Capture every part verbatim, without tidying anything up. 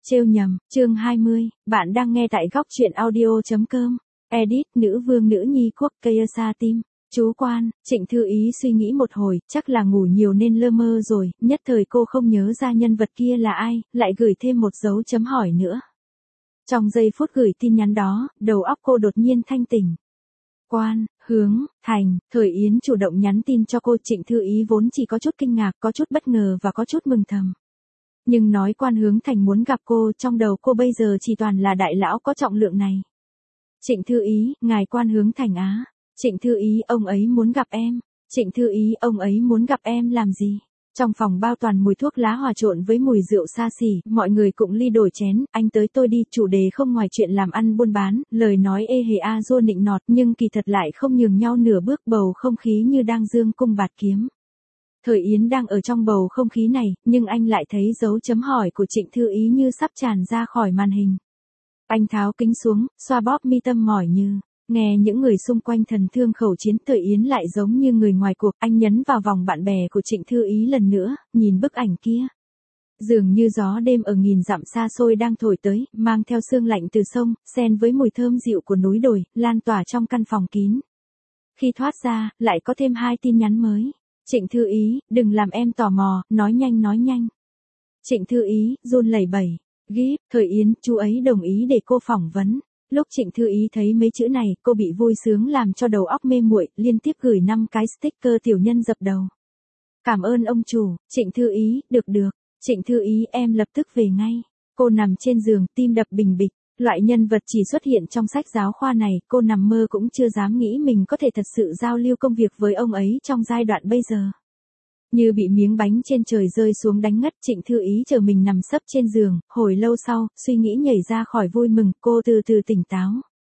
Trêu nhầm, chương hai mươi, bạn đang nghe tại góc truyện audio.com. Edit, nữ vương nữ nhi quốc Kayasa Team. Chú quan, Trịnh Thư Ý suy nghĩ một hồi, chắc là ngủ nhiều nên lơ mơ rồi, nhất thời cô không nhớ ra nhân vật kia là ai, lại gửi thêm một dấu chấm hỏi nữa. Trong giây phút gửi tin nhắn đó, đầu óc cô đột nhiên thanh tỉnh. Quan, hướng, thành, Thời Yến chủ động nhắn tin cho cô. Trịnh Thư Ý vốn chỉ có chút kinh ngạc, có chút bất ngờ và có chút mừng thầm. Nhưng nói Quan Hướng Thành muốn gặp cô, trong đầu cô bây giờ chỉ toàn là đại lão có trọng lượng này. Trịnh Thư Ý, ngài Quan Hướng Thành á. Trịnh Thư Ý, ông ấy muốn gặp em. Trịnh Thư Ý, ông ấy muốn gặp em làm gì? Trong phòng bao toàn mùi thuốc lá hòa trộn với mùi rượu xa xỉ, mọi người cũng ly đổi chén, anh tới tôi đi, chủ đề không ngoài chuyện làm ăn buôn bán, lời nói ê hề a dua nịnh nọt, nhưng kỳ thật lại không nhường nhau nửa bước, bầu không khí như đang dương cung bạt kiếm. Thời Yến đang ở trong bầu không khí này, nhưng anh lại thấy dấu chấm hỏi của Trịnh Thư Ý như sắp tràn ra khỏi màn hình. Anh tháo kính xuống, xoa bóp mi tâm mỏi như, nghe những người xung quanh thần thương khẩu chiến. Thời Yến lại giống như người ngoài cuộc. Anh nhấn vào vòng bạn bè của Trịnh Thư Ý lần nữa, nhìn bức ảnh kia. Dường như gió đêm ở nghìn dặm xa xôi đang thổi tới, mang theo sương lạnh từ sông, xen với mùi thơm dịu của núi đồi, lan tỏa trong căn phòng kín. Khi thoát ra, lại có thêm hai tin nhắn mới. Trịnh Thư Ý, đừng làm em tò mò, nói nhanh nói nhanh. Trịnh Thư Ý, run lẩy bẩy. Gíp, Thời Yến, chú ấy đồng ý để cô phỏng vấn. Lúc Trịnh Thư Ý thấy mấy chữ này, cô bị vui sướng làm cho đầu óc mê muội, liên tiếp gửi năm cái sticker tiểu nhân dập đầu. Cảm ơn ông chủ. Trịnh Thư Ý, được được. Trịnh Thư Ý, em lập tức về ngay. Cô nằm trên giường, tim đập bình bịch. Loại nhân vật chỉ xuất hiện trong sách giáo khoa này, cô nằm mơ cũng chưa dám nghĩ mình có thể thật sự giao lưu công việc với ông ấy trong giai đoạn bây giờ. Như bị miếng bánh trên trời rơi xuống đánh ngất, Trịnh Thư Ý chờ mình nằm sấp trên giường, hồi lâu sau, suy nghĩ nhảy ra khỏi vui mừng, cô từ từ tỉnh táo.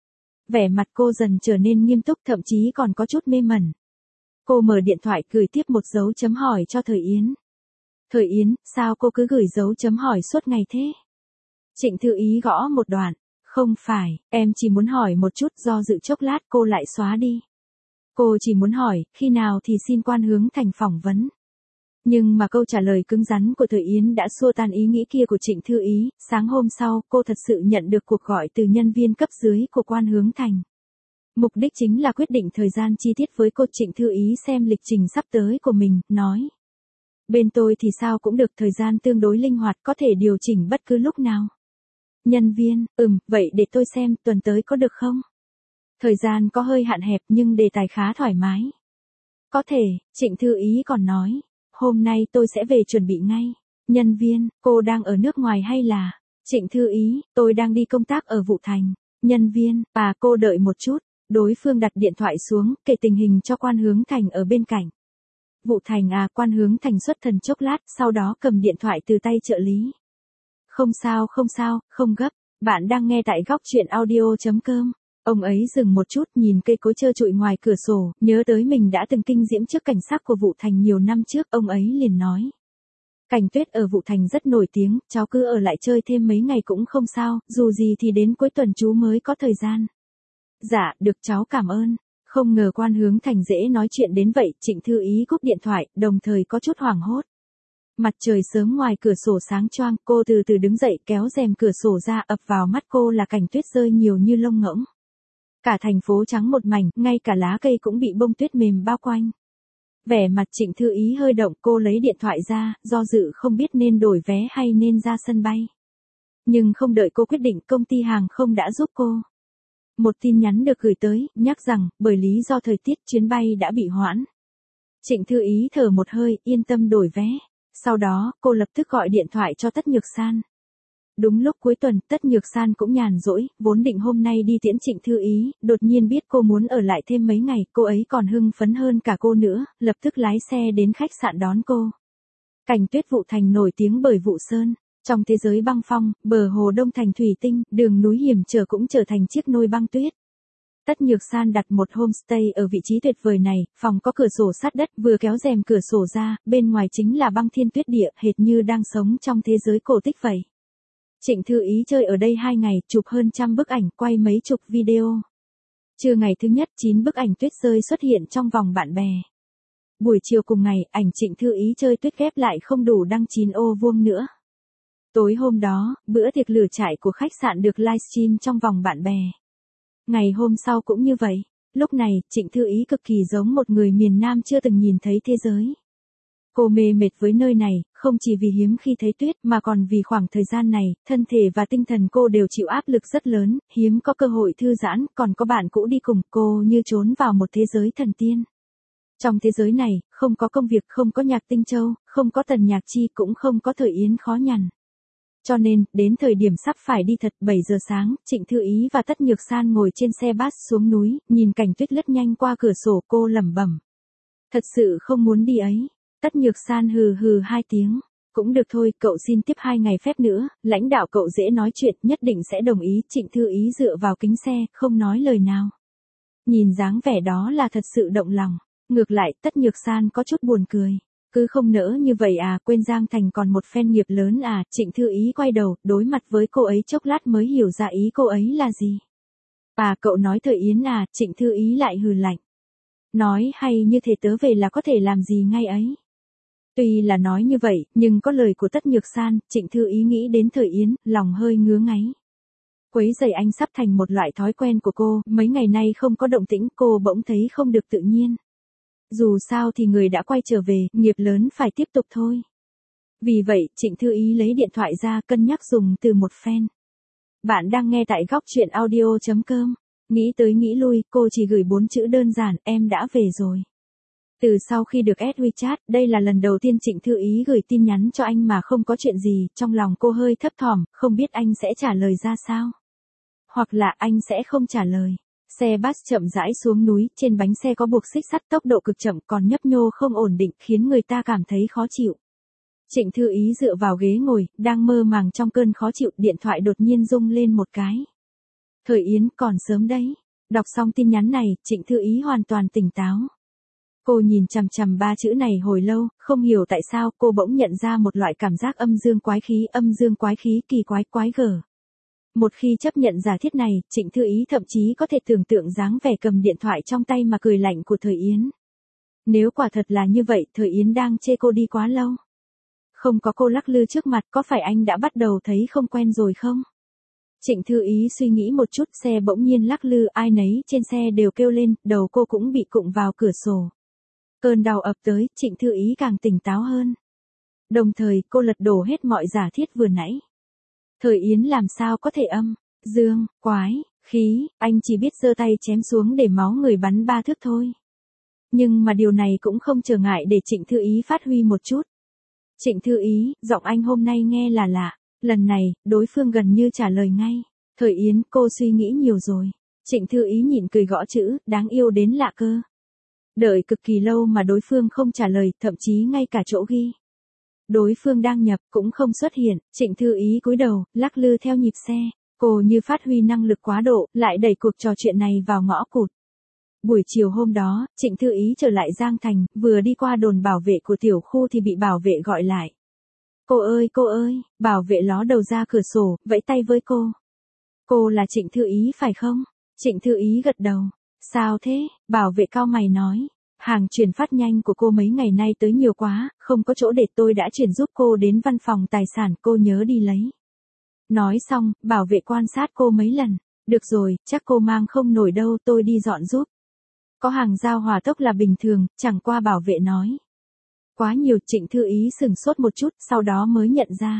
Vẻ mặt cô dần trở nên nghiêm túc, thậm chí còn có chút mê mẩn. Cô mở điện thoại gửi tiếp một dấu chấm hỏi cho Thời Yến. Thời Yến, sao cô cứ gửi dấu chấm hỏi suốt ngày thế? Trịnh Thư Ý gõ một đoạn. Không phải, em chỉ muốn hỏi một chút, do dự chốc lát cô lại xóa đi. Cô chỉ muốn hỏi, khi nào thì xin Quan Hướng Thành phỏng vấn. Nhưng mà câu trả lời cứng rắn của Thời Yến đã xua tan ý nghĩ kia của Trịnh Thư Ý. Sáng hôm sau, cô thật sự nhận được cuộc gọi từ nhân viên cấp dưới của Quan Hướng Thành. Mục đích chính là quyết định thời gian chi tiết với cô. Trịnh Thư Ý xem lịch trình sắp tới của mình, nói. Bên tôi thì sao cũng được, thời gian tương đối linh hoạt, có thể điều chỉnh bất cứ lúc nào. Nhân viên, ừm, vậy để tôi xem, tuần tới có được không? Thời gian có hơi hạn hẹp nhưng đề tài khá thoải mái. Có thể, Trịnh Thư Ý còn nói. Hôm nay tôi sẽ về chuẩn bị ngay. Nhân viên, cô đang ở nước ngoài hay là? Trịnh Thư Ý, tôi đang đi công tác ở Vũ Thành. Nhân viên, à cô đợi một chút. Đối phương đặt điện thoại xuống, kể tình hình cho Quan Hướng Thành ở bên cạnh. Vũ Thành à, Quan Hướng Thành xuất thần chốc lát, sau đó cầm điện thoại từ tay trợ lý. Không sao không sao, không gấp, bạn đang nghe tại góc truyện audio.com. Ông ấy dừng một chút, nhìn cây cối trơ trụi ngoài cửa sổ, nhớ tới mình đã từng kinh diễm trước cảnh sắc của Vũ Thành nhiều năm trước, ông ấy liền nói. Cảnh tuyết ở Vũ Thành rất nổi tiếng, cháu cứ ở lại chơi thêm mấy ngày cũng không sao, dù gì thì đến cuối tuần chú mới có thời gian. Dạ, được cháu cảm ơn. Không ngờ Quan Hướng Thành dễ nói chuyện đến vậy. Trịnh Thư Ý cúp điện thoại, đồng thời có chút hoảng hốt. Mặt trời sớm ngoài cửa sổ sáng choang, cô từ từ đứng dậy kéo rèm cửa sổ ra, ập vào mắt cô là cảnh tuyết rơi nhiều như lông ngỗng. Cả thành phố trắng một mảnh, ngay cả lá cây cũng bị bông tuyết mềm bao quanh. Vẻ mặt Trịnh Thư Ý hơi động, cô lấy điện thoại ra, do dự không biết nên đổi vé hay nên ra sân bay. Nhưng không đợi cô quyết định, công ty hàng không đã giúp cô. Một tin nhắn được gửi tới, nhắc rằng, bởi lý do thời tiết chuyến bay đã bị hoãn. Trịnh Thư Ý thở một hơi, yên tâm đổi vé. Sau đó, cô lập tức gọi điện thoại cho Tất Nhược San. Đúng lúc cuối tuần, Tất Nhược San cũng nhàn rỗi, vốn định hôm nay đi tiễn Trịnh Thư Ý, đột nhiên biết cô muốn ở lại thêm mấy ngày, cô ấy còn hưng phấn hơn cả cô nữa, lập tức lái xe đến khách sạn đón cô. Cảnh tuyết Vũ Thành nổi tiếng bởi Vũ Sơn. Trong thế giới băng phong, bờ hồ đông thành thủy tinh, đường núi hiểm trở cũng trở thành chiếc nôi băng tuyết. Tất Nhược San đặt một homestay ở vị trí tuyệt vời này, phòng có cửa sổ sát đất, vừa kéo rèm cửa sổ ra, bên ngoài chính là băng thiên tuyết địa, hệt như đang sống trong thế giới cổ tích vậy. Trịnh Thư Ý chơi ở đây hai ngày, chụp hơn trăm bức ảnh, quay mấy chục video. Trưa ngày thứ nhất, chín bức ảnh tuyết rơi xuất hiện trong vòng bạn bè. Buổi chiều cùng ngày, ảnh Trịnh Thư Ý chơi tuyết ghép lại không đủ đăng chín ô vuông nữa. Tối hôm đó, bữa tiệc lửa trại của khách sạn được livestream trong vòng bạn bè. Ngày hôm sau cũng như vậy. Lúc này, Trịnh Thư Ý cực kỳ giống một người miền Nam chưa từng nhìn thấy thế giới. Cô mê mệt với nơi này, không chỉ vì hiếm khi thấy tuyết mà còn vì khoảng thời gian này, thân thể và tinh thần cô đều chịu áp lực rất lớn, hiếm có cơ hội thư giãn, còn có bạn cũ đi cùng, cô như trốn vào một thế giới thần tiên. Trong thế giới này, không có công việc, không có Nhạc Tinh Châu, không có Tần Nhạc Chi, cũng không có Thời Yến khó nhằn. Cho nên, đến thời điểm sắp phải đi thật bảy giờ sáng, Trịnh Thư Ý và Tất Nhược San ngồi trên xe bus xuống núi, nhìn cảnh tuyết lướt nhanh qua cửa sổ, cô lẩm bẩm. Thật sự không muốn đi ấy. Tất Nhược San hừ hừ hai tiếng. Cũng được thôi, cậu xin tiếp hai ngày phép nữa, lãnh đạo cậu dễ nói chuyện, nhất định sẽ đồng ý. Trịnh Thư Ý dựa vào kính xe, không nói lời nào. Nhìn dáng vẻ đó là thật sự động lòng. Ngược lại, Tất Nhược San có chút buồn cười. Cứ không nỡ như vậy à, quên Giang Thành còn một fan nghiệp lớn à. Trịnh Thư Ý quay đầu, đối mặt với cô ấy chốc lát mới hiểu ra ý cô ấy là gì. À, cậu nói Thời Yến à. Trịnh Thư Ý lại hừ lạnh. Nói hay như thế tớ về là có thể làm gì ngay ấy. Tuy là nói như vậy, nhưng có lời của Tất Nhược San, Trịnh Thư Ý nghĩ đến Thời Yến, lòng hơi ngứa ngáy. Quấy rầy anh sắp thành một loại thói quen của cô, mấy ngày nay không có động tĩnh, cô bỗng thấy không được tự nhiên. Dù sao thì người đã quay trở về, nghiệp lớn phải tiếp tục thôi. Vì vậy, Trịnh Thư Ý lấy điện thoại ra, cân nhắc dùng từ một fan. Bạn đang nghe tại góc truyện audio chấm com. Nghĩ tới nghĩ lui, cô chỉ gửi bốn chữ đơn giản, em đã về rồi. Từ sau khi được add WeChat, đây là lần đầu tiên Trịnh Thư Ý gửi tin nhắn cho anh mà không có chuyện gì, trong lòng cô hơi thấp thỏm, không biết anh sẽ trả lời ra sao. Hoặc là anh sẽ không trả lời. Xe bus chậm rãi xuống núi, trên bánh xe có buộc xích sắt, tốc độ cực chậm, còn nhấp nhô không ổn định, khiến người ta cảm thấy khó chịu. Trịnh Thư Ý dựa vào ghế ngồi, đang mơ màng trong cơn khó chịu, điện thoại đột nhiên rung lên một cái. Thời Yến, còn sớm đấy. Đọc xong tin nhắn này, Trịnh Thư Ý hoàn toàn tỉnh táo. Cô nhìn chằm chằm ba chữ này hồi lâu, không hiểu tại sao cô bỗng nhận ra một loại cảm giác âm dương quái khí, âm dương quái khí, kỳ quái, quái gở. Một khi chấp nhận giả thiết này, Trịnh Thư Ý thậm chí có thể tưởng tượng dáng vẻ cầm điện thoại trong tay mà cười lạnh của Thời Yến. Nếu quả thật là như vậy, Thời Yến đang chê cô đi quá lâu. Không có cô lắc lư trước mặt, có phải anh đã bắt đầu thấy không quen rồi không? Trịnh Thư Ý suy nghĩ một chút, xe bỗng nhiên lắc lư, ai nấy trên xe đều kêu lên, đầu cô cũng bị cụng vào cửa sổ. Cơn đau ập tới, Trịnh Thư Ý càng tỉnh táo hơn. Đồng thời, cô lật đổ hết mọi giả thiết vừa nãy. Thời Yến làm sao có thể âm, dương, quái, khí, anh chỉ biết giơ tay chém xuống để máu người bắn ba thước thôi. Nhưng mà điều này cũng không trở ngại để Trịnh Thư Ý phát huy một chút. Trịnh Thư Ý, giọng anh hôm nay nghe là lạ. Lần này, đối phương gần như trả lời ngay. Thời Yến, cô suy nghĩ nhiều rồi. Trịnh Thư Ý nhịn cười gõ chữ, đáng yêu đến lạ cơ. Đợi cực kỳ lâu mà đối phương không trả lời, thậm chí ngay cả chỗ ghi. Đối phương đang nhập, cũng không xuất hiện, Trịnh Thư Ý cúi đầu, lắc lư theo nhịp xe. Cô như phát huy năng lực quá độ, lại đẩy cuộc trò chuyện này vào ngõ cụt. Buổi chiều hôm đó, Trịnh Thư Ý trở lại Giang Thành, vừa đi qua đồn bảo vệ của tiểu khu thì bị bảo vệ gọi lại. Cô ơi, cô ơi, bảo vệ ló đầu ra cửa sổ, vẫy tay với cô. Cô là Trịnh Thư Ý phải không? Trịnh Thư Ý gật đầu. Sao thế? Bảo vệ cau mày nói. Hàng chuyển phát nhanh của cô mấy ngày nay tới nhiều quá, không có chỗ để, tôi đã chuyển giúp cô đến văn phòng tài sản, cô nhớ đi lấy. Nói xong, bảo vệ quan sát cô mấy lần. Được rồi, chắc cô mang không nổi đâu, tôi đi dọn giúp. Có hàng giao hỏa tốc là bình thường, chẳng qua bảo vệ nói. Quá nhiều, Trịnh Thư Ý sửng sốt một chút, sau đó mới nhận ra.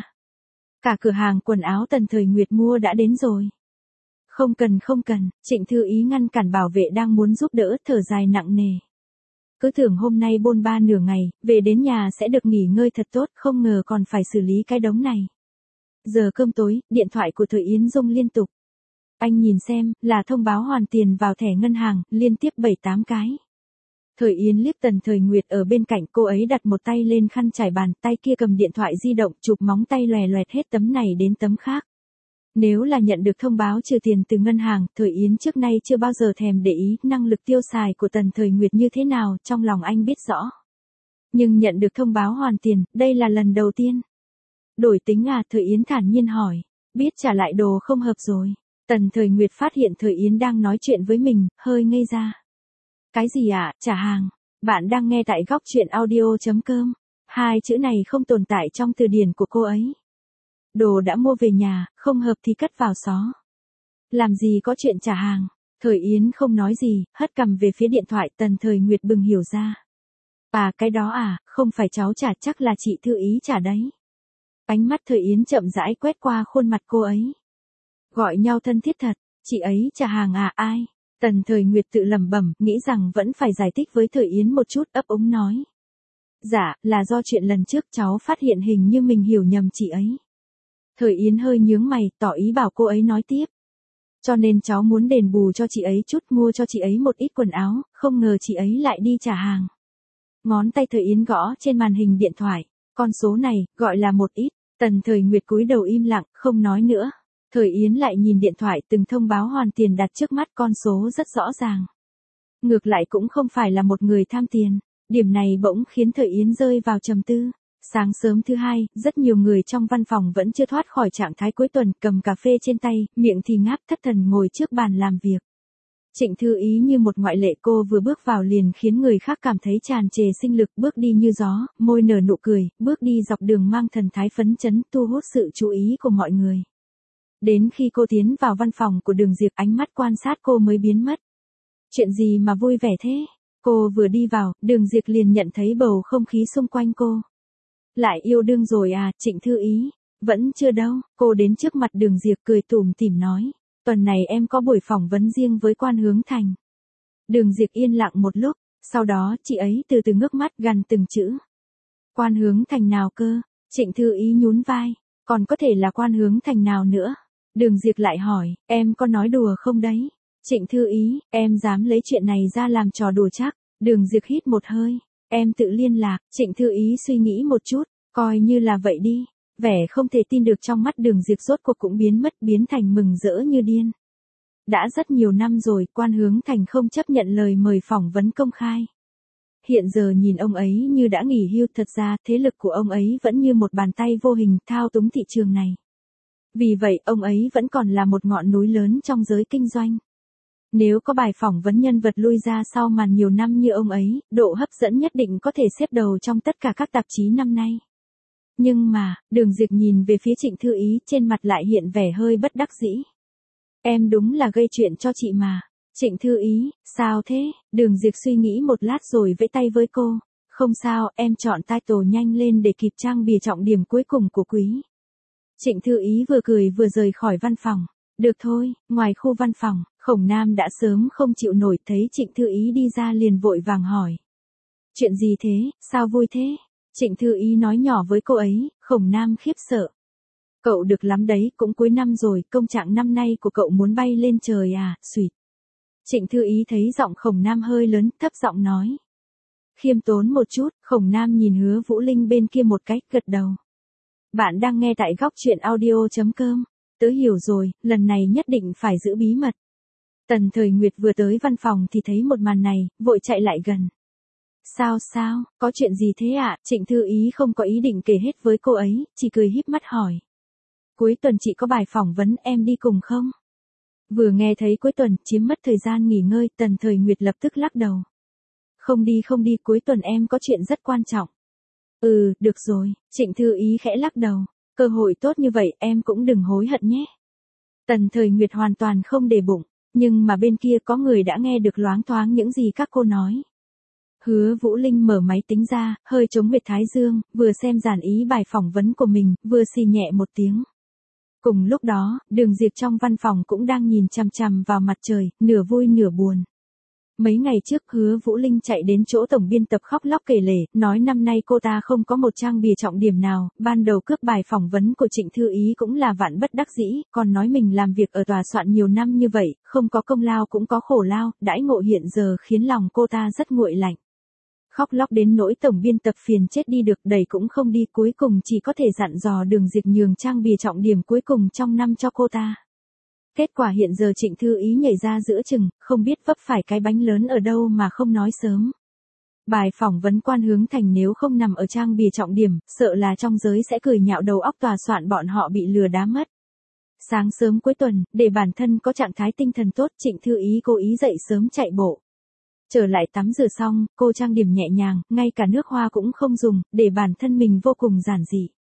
Cả cửa hàng quần áo Tần Thời Nguyệt mua đã đến rồi. Không cần không cần, Trịnh Thư Ý ngăn cản bảo vệ đang muốn giúp đỡ, thở dài nặng nề. Cứ tưởng hôm nay bôn ba nửa ngày, về đến nhà sẽ được nghỉ ngơi thật tốt, không ngờ còn phải xử lý cái đống này. Giờ cơm tối, điện thoại của Thời Yến rung liên tục. Anh nhìn xem, là thông báo hoàn tiền vào thẻ ngân hàng, liên tiếp bảy tám cái. Thời Yến liếc Tần Thời Nguyệt ở bên cạnh, cô ấy đặt một tay lên khăn trải bàn, tay kia cầm điện thoại di động, chụp móng tay lòe loẹt hết tấm này đến tấm khác. Nếu là nhận được thông báo trừ tiền từ ngân hàng, Thời Yến trước nay chưa bao giờ thèm để ý năng lực tiêu xài của Tần Thời Nguyệt như thế nào, trong lòng anh biết rõ. Nhưng nhận được thông báo hoàn tiền, đây là lần đầu tiên. Đổi tính à? Thời Yến thản nhiên hỏi. Biết trả lại đồ không hợp rồi. Tần Thời Nguyệt phát hiện Thời Yến đang nói chuyện với mình, hơi ngây ra. Cái gì ạ, à? Trả hàng. Bạn đang nghe tại góc truyện audio chấm com. Hai chữ này không tồn tại trong từ điển của cô ấy. Đồ đã mua về nhà, không hợp thì cất vào xó. Làm gì có chuyện trả hàng. Thời Yến không nói gì, hất cằm về phía điện thoại. Tần Thời Nguyệt bừng hiểu ra. À cái đó à, không phải cháu trả, chắc là chị Thư Ý trả đấy. Ánh mắt Thời Yến chậm rãi quét qua khuôn mặt cô ấy. Gọi nhau thân thiết thật, chị ấy trả hàng à, ai? Tần Thời Nguyệt tự lẩm bẩm, nghĩ rằng vẫn phải giải thích với Thời Yến một chút, ấp úng nói. Dạ, là do chuyện lần trước cháu phát hiện hình như mình hiểu nhầm chị ấy. Thời Yến hơi nhướng mày, tỏ ý bảo cô ấy nói tiếp. Cho nên cháu muốn đền bù cho chị ấy chút, mua cho chị ấy một ít quần áo, không ngờ chị ấy lại đi trả hàng. Ngón tay Thời Yến gõ trên màn hình điện thoại, con số này, gọi là một ít. Tần Thời Nguyệt cúi đầu im lặng, không nói nữa. Thời Yến lại nhìn điện thoại, từng thông báo hoàn tiền đặt trước mắt, con số rất rõ ràng. Ngược lại cũng không phải là một người tham tiền. Điểm này bỗng khiến Thời Yến rơi vào trầm tư. Sáng sớm thứ hai, rất nhiều người trong văn phòng vẫn chưa thoát khỏi trạng thái cuối tuần, cầm cà phê trên tay, miệng thì ngáp thất thần ngồi trước bàn làm việc. Trịnh Thư Ý như một ngoại lệ, cô vừa bước vào liền khiến người khác cảm thấy tràn trề sinh lực, bước đi như gió, môi nở nụ cười, bước đi dọc đường mang thần thái phấn chấn, thu hút sự chú ý của mọi người. Đến khi cô tiến vào văn phòng của Đường Diệp, ánh mắt quan sát cô mới biến mất. Chuyện gì mà vui vẻ thế? Cô vừa đi vào, Đường Diệp liền nhận thấy bầu không khí xung quanh cô. Lại yêu đương rồi à, Trịnh Thư Ý? Vẫn chưa đâu. Cô đến trước mặt Đường Diệp cười tủm tỉm nói. Tuần này em có buổi phỏng vấn riêng với Quan Hướng Thành. Đường Diệp yên lặng một lúc, sau đó chị ấy từ từ ngước mắt gằn từng chữ. Quan Hướng Thành nào cơ? Trịnh Thư Ý nhún vai. Còn có thể là Quan Hướng Thành nào nữa? Đường Diệp lại hỏi, em có nói đùa không đấy? Trịnh Thư Ý, em dám lấy chuyện này ra làm trò đùa chắc? Đường Diệp hít một hơi. Em tự liên lạc. Trịnh Thư Ý suy nghĩ một chút, coi như là vậy đi. Vẻ không thể tin được trong mắt Đường Diệp rốt cuộc cũng biến mất, biến thành mừng rỡ như điên. Đã rất nhiều năm rồi, Quan Hướng Thành không chấp nhận lời mời phỏng vấn công khai. Hiện giờ nhìn ông ấy như đã nghỉ hưu, thật ra thế lực của ông ấy vẫn như một bàn tay vô hình thao túng thị trường này. Vì vậy ông ấy vẫn còn là một ngọn núi lớn trong giới kinh doanh. Nếu có bài phỏng vấn nhân vật lui ra sau màn nhiều năm như ông ấy, độ hấp dẫn nhất định có thể xếp đầu trong tất cả các tạp chí năm nay. Nhưng mà, Đường Diệp nhìn về phía Trịnh Thư Ý, trên mặt lại hiện vẻ hơi bất đắc dĩ. Em đúng là gây chuyện cho chị mà. Trịnh Thư Ý, sao thế? Đường Diệp suy nghĩ một lát rồi vẫy tay với cô. Không sao, em chọn title nhanh lên để kịp trang bìa trọng điểm cuối cùng của quý. Trịnh Thư Ý vừa cười vừa rời khỏi văn phòng. Được thôi, ngoài khu văn phòng, Khổng Nam đã sớm không chịu nổi, thấy Trịnh Thư Ý đi ra liền vội vàng hỏi. Chuyện gì thế, sao vui thế? Trịnh Thư Ý nói nhỏ với cô ấy, Khổng Nam khiếp sợ. Cậu được lắm đấy, cũng cuối năm rồi, công trạng năm nay của cậu muốn bay lên trời à, xùyt. Trịnh Thư Ý thấy giọng Khổng Nam hơi lớn, thấp giọng nói. Khiêm tốn một chút, Khổng Nam nhìn Hứa Vũ Linh bên kia một cách, gật đầu. Bạn đang nghe tại góc truyện audio chấm com. Tớ hiểu rồi, lần này nhất định phải giữ bí mật. Tần Thời Nguyệt vừa tới văn phòng thì thấy một màn này, vội chạy lại gần. Sao sao, có chuyện gì thế ạ? À? Trịnh Thư Ý không có ý định kể hết với cô ấy, chỉ cười híp mắt hỏi. Cuối tuần chị có bài phỏng vấn, em đi cùng không? Vừa nghe thấy cuối tuần, chiếm mất thời gian nghỉ ngơi, Tần Thời Nguyệt lập tức lắc đầu. Không đi không đi, cuối tuần em có chuyện rất quan trọng. Ừ, được rồi, Trịnh Thư Ý khẽ lắc đầu. Cơ hội tốt như vậy, em cũng đừng hối hận nhé. Tần Thời Nguyệt hoàn toàn không để bụng, nhưng mà bên kia có người đã nghe được loáng thoáng những gì các cô nói. Hứa Vũ Linh mở máy tính ra, hơi chống huyệt thái dương, vừa xem giản ý bài phỏng vấn của mình, vừa xì nhẹ một tiếng. Cùng lúc đó, Đường Diệp trong văn phòng cũng đang nhìn chằm chằm vào mặt trời, nửa vui nửa buồn. Mấy ngày trước Hứa Vũ Linh chạy đến chỗ tổng biên tập khóc lóc kể lể, nói năm nay cô ta không có một trang bìa trọng điểm nào, ban đầu cướp bài phỏng vấn của Trịnh Thư Ý cũng là vạn bất đắc dĩ, còn nói mình làm việc ở tòa soạn nhiều năm như vậy, không có công lao cũng có khổ lao, đãi ngộ hiện giờ khiến lòng cô ta rất nguội lạnh. Khóc lóc đến nỗi tổng biên tập phiền chết đi được, đẩy cũng không đi, cuối cùng chỉ có thể dặn dò Đường Diệp nhường trang bìa trọng điểm cuối cùng trong năm cho cô ta. Kết quả hiện giờ Trịnh Thư Ý nhảy ra giữa chừng, không biết vấp phải cái bánh lớn ở đâu mà không nói sớm. Bài phỏng vấn Quan Hướng Thành nếu không nằm ở trang bìa trọng điểm, sợ là trong giới sẽ cười nhạo đầu óc tòa soạn bọn họ bị lừa đá mất. Sáng sớm cuối tuần, để bản thân có trạng thái tinh thần tốt, Trịnh Thư Ý cố ý dậy sớm chạy bộ. Trở lại tắm rửa xong, cô trang điểm nhẹ nhàng, ngay cả nước hoa cũng không dùng, để bản thân mình vô cùng giản dị.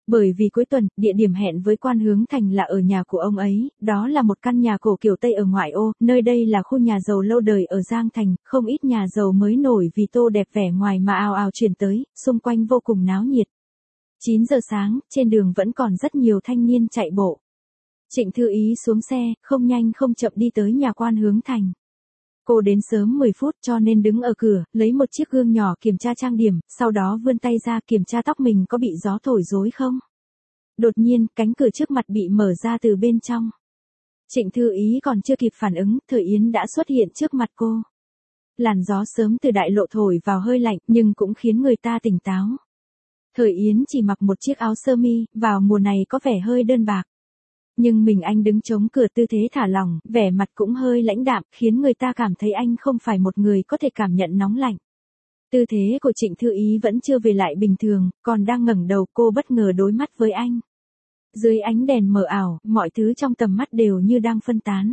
Bởi vì cuối tuần, địa điểm hẹn với Quan Hướng Thành là ở nhà của ông ấy, đó là một căn nhà cổ kiểu Tây ở ngoại ô, nơi đây là khu nhà giàu lâu đời ở Giang Thành, không ít nhà giàu mới nổi vì tô đẹp vẻ ngoài mà ào ào chuyển tới, xung quanh vô cùng náo nhiệt. chín giờ sáng, trên đường vẫn còn rất nhiều thanh niên chạy bộ. Trịnh Thư Ý xuống xe, không nhanh không chậm đi tới nhà Quan Hướng Thành. Cô đến sớm mười phút cho nên đứng ở cửa, lấy một chiếc gương nhỏ kiểm tra trang điểm, sau đó vươn tay ra kiểm tra tóc mình có bị gió thổi rối không. Đột nhiên, cánh cửa trước mặt bị mở ra từ bên trong. Trịnh Thư Ý còn chưa kịp phản ứng, Thời Yến đã xuất hiện trước mặt cô. Làn gió sớm từ đại lộ thổi vào hơi lạnh, nhưng cũng khiến người ta tỉnh táo. Thời Yến chỉ mặc một chiếc áo sơ mi, vào mùa này có vẻ hơi đơn bạc. Nhưng mình anh đứng chống cửa tư thế thả lỏng, vẻ mặt cũng hơi lãnh đạm, khiến người ta cảm thấy anh không phải một người có thể cảm nhận nóng lạnh. Tư thế của Trịnh Thư Ý vẫn chưa về lại bình thường, còn đang ngẩng đầu, cô bất ngờ đối mắt với anh. Dưới ánh đèn mờ ảo, mọi thứ trong tầm mắt đều như đang phân tán.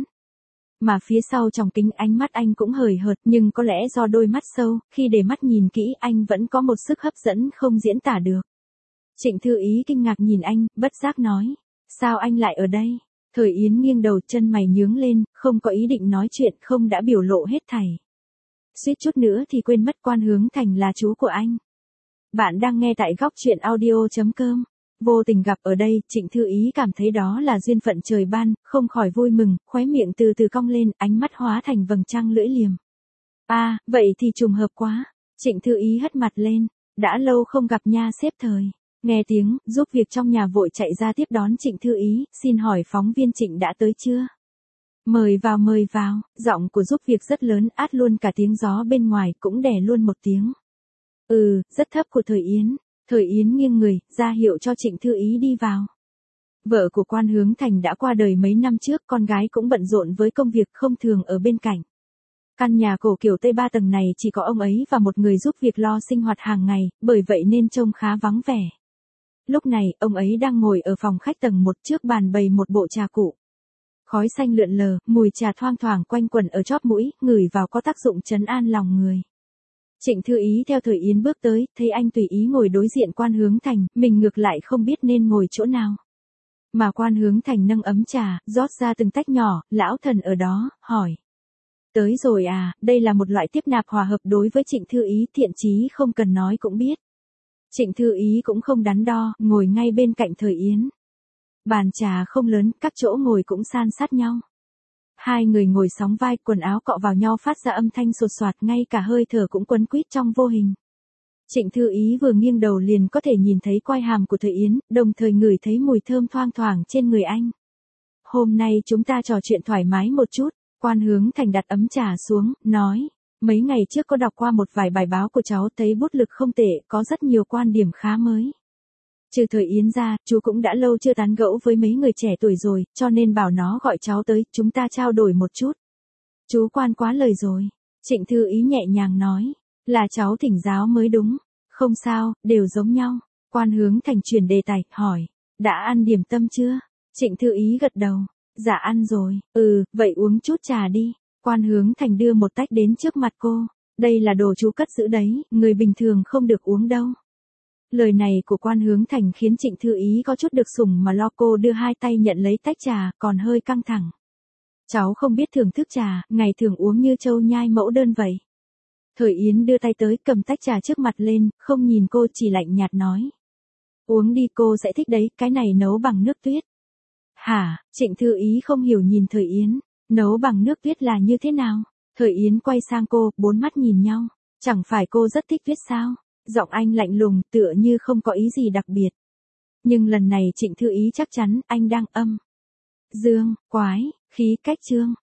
Mà phía sau trong kính ánh mắt anh cũng hời hợt, nhưng có lẽ do đôi mắt sâu, khi để mắt nhìn kỹ anh vẫn có một sức hấp dẫn không diễn tả được. Trịnh Thư Ý kinh ngạc nhìn anh, bất giác nói. Sao anh lại ở đây? Thời Yến nghiêng đầu, chân mày nhướng lên, không có ý định nói chuyện, không đã biểu lộ hết thảy. Suýt chút nữa thì quên mất Quan Hướng Thành là chú của anh. Bạn đang nghe tại góc truyện audio chấm com. Vô tình gặp ở đây, Trịnh Thư Ý cảm thấy đó là duyên phận trời ban, không khỏi vui mừng, khóe miệng từ từ cong lên, ánh mắt hóa thành vầng trăng lưỡi liềm. À, vậy thì trùng hợp quá. Trịnh Thư Ý hất mặt lên, đã lâu không gặp nha sếp Thời. Nghe tiếng, giúp việc trong nhà vội chạy ra tiếp đón Trịnh Thư Ý, xin hỏi phóng viên Trịnh đã tới chưa? Mời vào mời vào, giọng của giúp việc rất lớn, át luôn cả tiếng gió bên ngoài, cũng đè luôn một tiếng. Ừ, rất thấp của Thời Yến. Thời Yến nghiêng người, ra hiệu cho Trịnh Thư Ý đi vào. Vợ của Quan Hướng Thành đã qua đời mấy năm trước, con gái cũng bận rộn với công việc không thường ở bên cạnh. Căn nhà cổ kiểu Tây ba tầng này chỉ có ông ấy và một người giúp việc lo sinh hoạt hàng ngày, bởi vậy nên trông khá vắng vẻ. Lúc này, ông ấy đang ngồi ở phòng khách tầng một, trước bàn bày một bộ trà cụ. Khói xanh lượn lờ, mùi trà thoang thoảng quanh quẩn ở chóp mũi, ngửi vào có tác dụng trấn an lòng người. Trịnh Thư Ý theo Thời Yến bước tới, thấy anh tùy ý ngồi đối diện Quan Hướng Thành, mình ngược lại không biết nên ngồi chỗ nào. Mà Quan Hướng Thành nâng ấm trà, rót ra từng tách nhỏ, lão thần ở đó, hỏi. Tới rồi à, đây là một loại tiếp nạp hòa hợp đối với Trịnh Thư Ý, thiện chí không cần nói cũng biết. Trịnh Thư Ý cũng không đắn đo, ngồi ngay bên cạnh Thời Yến. Bàn trà không lớn, các chỗ ngồi cũng san sát nhau. Hai người ngồi sóng vai, quần áo cọ vào nhau phát ra âm thanh sột soạt, ngay cả hơi thở cũng quấn quýt trong vô hình. Trịnh Thư Ý vừa nghiêng đầu liền có thể nhìn thấy quai hàm của Thời Yến, đồng thời ngửi thấy mùi thơm thoang thoảng trên người anh. Hôm nay chúng ta trò chuyện thoải mái một chút, Quan Hướng Thành đặt ấm trà xuống, nói. Mấy ngày trước có đọc qua một vài bài báo của cháu, thấy bút lực không tệ, có rất nhiều quan điểm khá mới. Trừ Thời Yến ra, chú cũng đã lâu chưa tán gẫu với mấy người trẻ tuổi rồi, cho nên bảo nó gọi cháu tới, chúng ta trao đổi một chút. Chú Quan quá lời rồi. Trịnh Thư Ý nhẹ nhàng nói, là cháu thỉnh giáo mới đúng. Không sao, đều giống nhau. Quan Hướng Thành chuyển đề tài, hỏi, đã ăn điểm tâm chưa? Trịnh Thư Ý gật đầu, dạ ăn rồi, ừ, vậy uống chút trà đi. Quan Hướng Thành đưa một tách đến trước mặt cô, đây là đồ chú cất giữ đấy, người bình thường không được uống đâu. Lời này của Quan Hướng Thành khiến Trịnh Thư Ý có chút được sủng mà lo, cô đưa hai tay nhận lấy tách trà, còn hơi căng thẳng. Cháu không biết thưởng thức trà, ngày thường uống như trâu nhai mẫu đơn vậy. Thời Yến đưa tay tới, cầm tách trà trước mặt lên, không nhìn cô, chỉ lạnh nhạt nói. Uống đi, cô sẽ thích đấy, cái này nấu bằng nước tuyết. Hả? Trịnh Thư Ý không hiểu nhìn Thời Yến, nấu bằng nước tuyết là như thế nào? Thời Yến quay sang cô, bốn mắt nhìn nhau, chẳng phải cô rất thích viết sao? Giọng anh lạnh lùng, tựa như không có ý gì đặc biệt. Nhưng lần này Trịnh Thư Ý chắc chắn, anh đang âm. Dương, quái, khí cách trương.